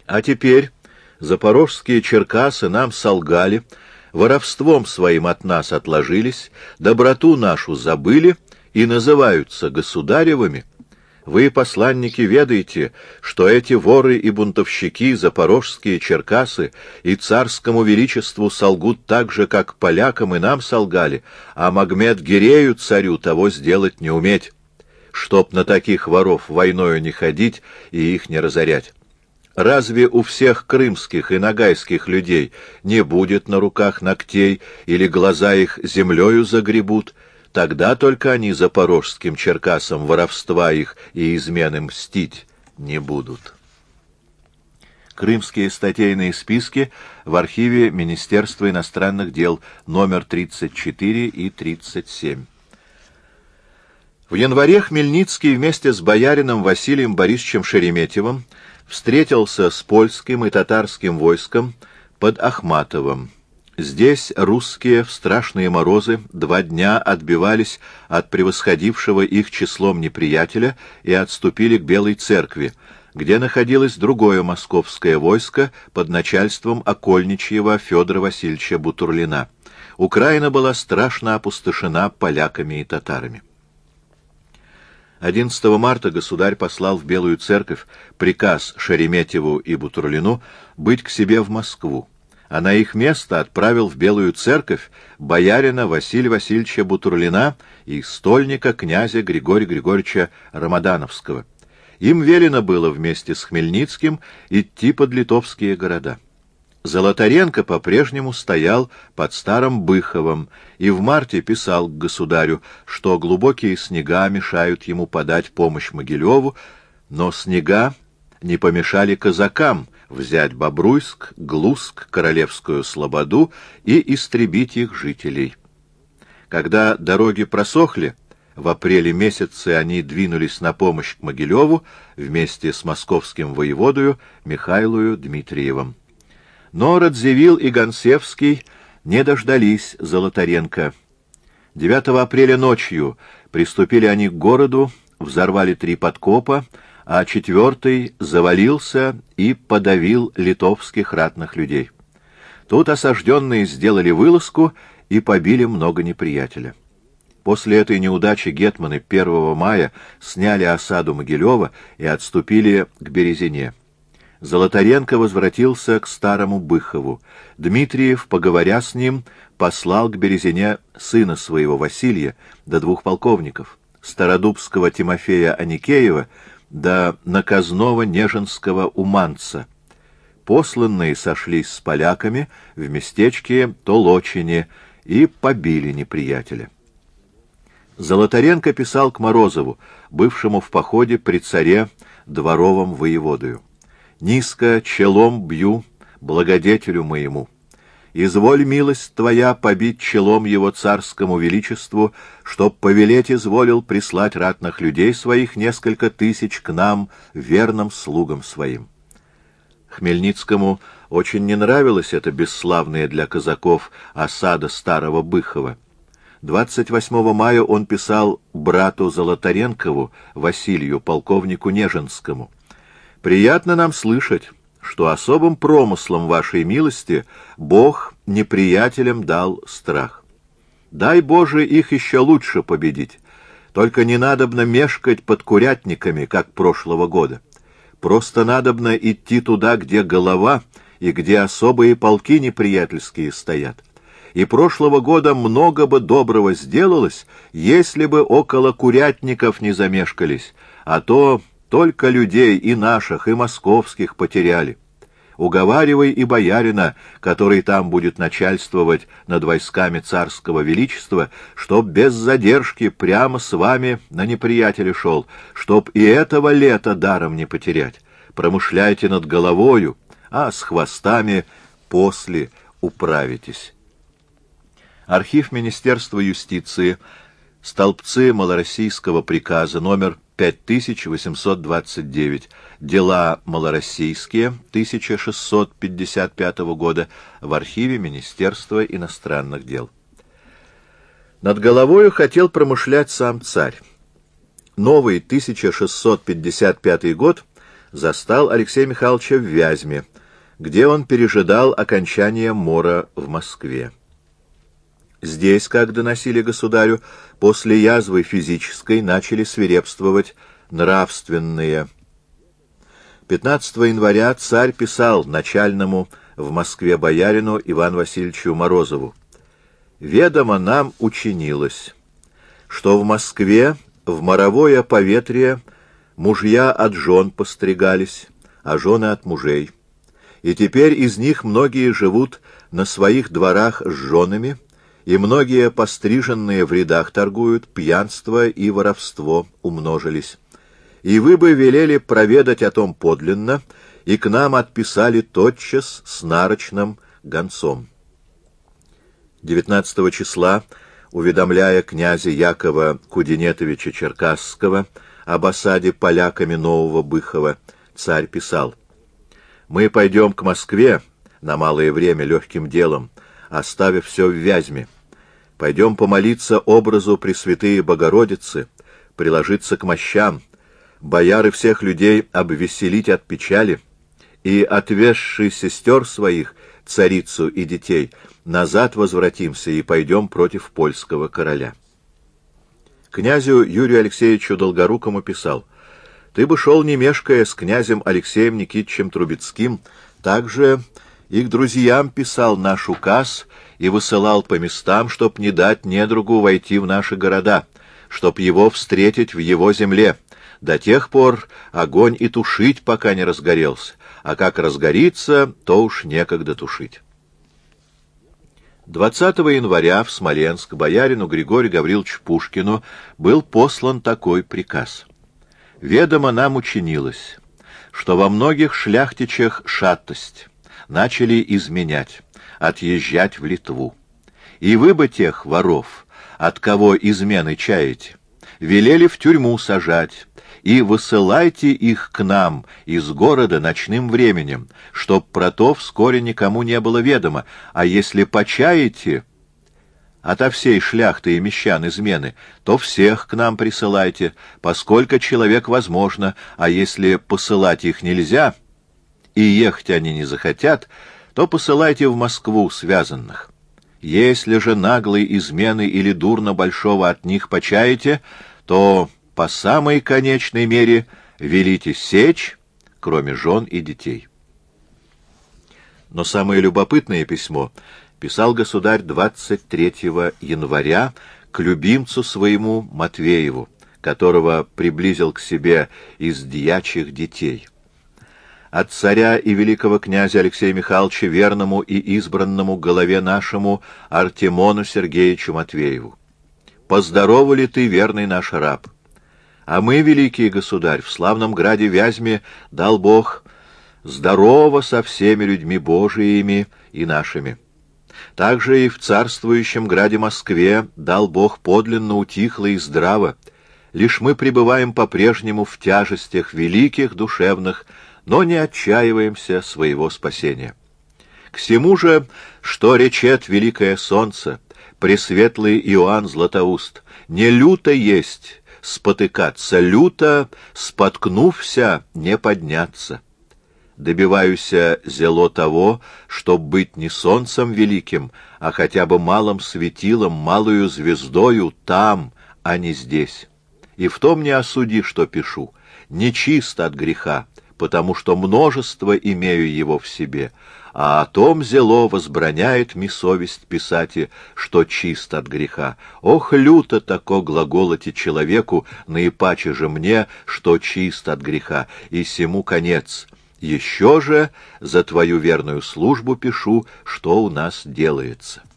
А теперь запорожские черкасы нам солгали, воровством своим от нас отложились, доброту нашу забыли и называются государевыми. Вы, посланники, ведаете, что эти воры и бунтовщики, запорожские черкасы, и царскому величеству солгут так же, как полякам и нам солгали, а Магмед-Гирею царю того сделать не уметь, чтоб на таких воров войною не ходить и их не разорять. Разве у всех крымских и ногайских людей не будет на руках ногтей или глаза их землею загребут? Тогда только они запорожским черкасам воровства их и измены мстить не будут. Крымские статейные списки в архиве Министерства иностранных дел, номер 34 и 37. В январе Хмельницкий вместе с боярином Василием Борисовичем Шереметьевым встретился с польским и татарским войском под Ахматовым. Здесь русские в страшные морозы 2 дня отбивались от превосходившего их числом неприятеля и отступили к Белой церкви, где находилось другое московское войско под начальством окольничьего Федора Васильевича Бутурлина. Украина была страшно опустошена поляками и татарами. 11 марта государь послал в Белую церковь приказ Шереметьеву и Бутурлину быть к себе в Москву, а на их место отправил в Белую церковь боярина Василия Васильевича Бутурлина и стольника князя Григория Григорьевича Рамадановского. Им велено было вместе с Хмельницким идти под литовские города. Золотаренко по-прежнему стоял под Старым Быховом и в марте писал к государю, что глубокие снега мешают ему подать помощь Могилеву, но снега не помешали казакам взять Бобруйск, Глузк, Королевскую Слободу и истребить их жителей. Когда дороги просохли, в апреле месяце они двинулись на помощь к Могилеву вместе с московским воеводою Михаилою Дмитриевым. Но Радзивилл и Гонсевский не дождались Золотаренко. 9 апреля ночью приступили они к городу, взорвали 3 подкопа, а 4-й завалился и подавил литовских ратных людей. Тут осажденные сделали вылазку и побили много неприятеля. После этой неудачи гетманы 1 мая сняли осаду Могилева и отступили к Березине. Золотаренко возвратился к Старому Быхову. Дмитриев, поговоря с ним, послал к Березине сына своего Василия до 2 полковников, Стародубского Тимофея Аникеева до наказного Нежинского Уманца. Посланные сошлись с поляками в местечке Толочине и побили неприятеля. Золотаренко писал к Морозову, бывшему в походе при царе дворовом воеводою: «Низко челом бью благодетелю моему. Изволь, милость твоя, побить челом его царскому величеству, чтоб повелеть изволил прислать ратных людей своих несколько тысяч к нам, верным слугам своим». Хмельницкому очень не нравилась эта бесславная для казаков осада Старого Быхова. 28 мая он писал брату Золотаренкову, Василию, полковнику Нежинскому: «Приятно нам слышать, что особым промыслом вашей милости Бог неприятелям дал страх. Дай, Боже, их еще лучше победить. Только не надобно мешкать под курятниками, как прошлого года. Просто надобно идти туда, где голова и где особые полки неприятельские стоят. И прошлого года много бы доброго сделалось, если бы около курятников не замешкались, а то только людей и наших, и московских потеряли. Уговаривай и боярина, который там будет начальствовать над войсками царского величества, чтоб без задержки прямо с вами на неприятеля шел, чтоб и этого лета даром не потерять. Промышляйте над головою, а с хвостами после управитесь». Архив Министерства юстиции, столбцы малороссийского приказа, номер 5829, дела малороссийские, 1655 года, в архиве Министерства иностранных дел. Над головою хотел промышлять сам царь. Новый 1655 год застал Алексея Михайловича в Вязьме, где он пережидал окончание мора в Москве. Здесь, как доносили государю, после язвы физической начали свирепствовать нравственные. 15 января царь писал начальному в Москве боярину Ивану Васильевичу Морозову: «Ведомо нам учинилось, что в Москве в моровое поветрие мужья от жен постригались, а жены от мужей. И теперь из них многие живут на своих дворах с женами, и многие постриженные в рядах торгуют, пьянство и воровство умножились. И вы бы велели проведать о том подлинно, и к нам отписали тотчас с нарочным гонцом». 19 числа, уведомляя князя Якова Кудинетовича Черкасского об осаде поляками Нового Быхова, царь писал: «Мы пойдем к Москве на малое время легким делом, оставив все в Вязьме. Пойдем помолиться образу Пресвятые Богородицы, приложиться к мощам, бояр и всех людей обвеселить от печали, и, отвезши сестер своих, царицу и детей, назад возвратимся и пойдем против польского короля». Князю Юрию Алексеевичу Долгорукому писал: «Ты бы шел не мешкая с князем Алексеем Никитичем Трубецким, также и к друзьям писал наш указ и высылал по местам, чтоб не дать недругу войти в наши города, чтоб его встретить в его земле. До тех пор огонь и тушить, пока не разгорелся, а как разгорится, то уж некогда тушить». 20 января в Смоленск боярину Григорию Гавриловичу Пушкину был послан такой приказ: «Ведомо нам учинилось, что во многих шляхтичах шаттость начали изменять, отъезжать в Литву. И вы бы тех воров, от кого измены чаете, велели в тюрьму сажать, и высылайте их к нам из города ночным временем, чтоб про то вскоре никому не было ведомо, а если почаете ото всей шляхты и мещан измены, то всех к нам присылайте, поскольку человек возможно, а если посылать их нельзя, и ехать они не захотят, то посылайте в Москву связанных. Если же наглой измены или дурно большого от них почаете, то по самой конечной мере велите сечь, кроме жен и детей». Но самое любопытное письмо писал государь 23 января к любимцу своему Матвееву, которого приблизил к себе из дьячих детей: «От царя и великого князя Алексея Михайловича верному и избранному голове нашему Артемону Сергеевичу Матвееву. Поздорова ли ты, верный наш раб? А мы, великий государь, в славном граде Вязьме дал Бог здорово со всеми людьми Божиими и нашими. Также и в царствующем граде Москве дал Бог подлинно утихло и здраво. Лишь мы пребываем по-прежнему в тяжестях великих душевных, но не отчаиваемся своего спасения. К сему же, что речет великое солнце, пресветлый Иоанн Златоуст, не люто есть спотыкаться, люто, споткнувся, не подняться. Добиваюся зело того, чтоб быть не солнцем великим, а хотя бы малым светилом, малую звездою там, а не здесь. И в том не осуди, что пишу, не чист от греха, потому что множество имею его в себе, а о том зело возбраняет ми совесть писати, что чист от греха. Ох, люто тако глаголоти человеку, наипаче же мне, что чист от греха, и сему конец. Еще же за твою верную службу пишу, что у нас делается».